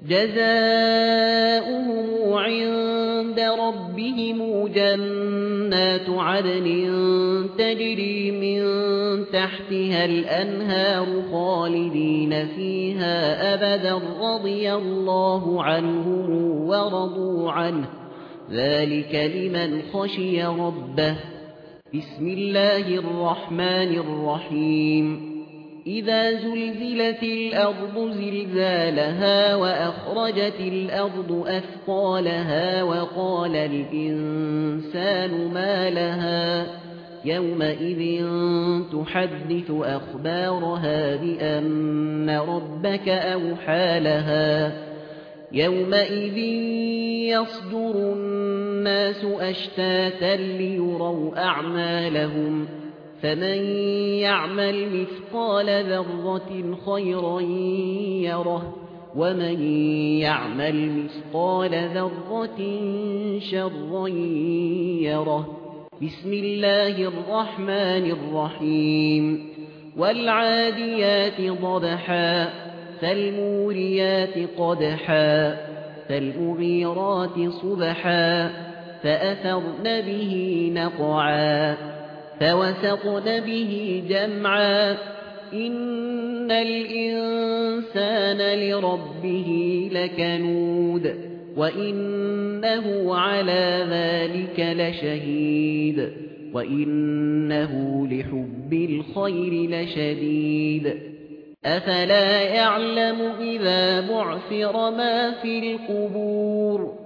جزاؤهم عند ربهم جنات عدن تجري من تحتها الأنهار خالدين فيها أبدا رضي الله عنهم ورضوا عنه ذلك لمن خشي ربه. بسم الله الرحمن الرحيم. إذا زلزلت الأرض زلزالها وأخرجت الأرض أثقالها وقال الإنسان ما لها يومئذ تحدث أخبارها بأن ربك أوحى لها يومئذ يصدر الناس أشتاتا ليروا أعمالهم فمن يعمل مثقال ذرة خيرا يره ومن يعمل مثقال ذرة شرا يره. بسم الله الرحمن الرحيم. والعاديات ضبحا فالموريات قدحا فالمغيرات صبحا فأثرن به نقعا فوسطن به جمعا إن الإنسان لربه لكنود وإنه على ذلك لشهيد وإنه لحب الخير لشديد. أفلا يعلم إذا بعثر ما في القبور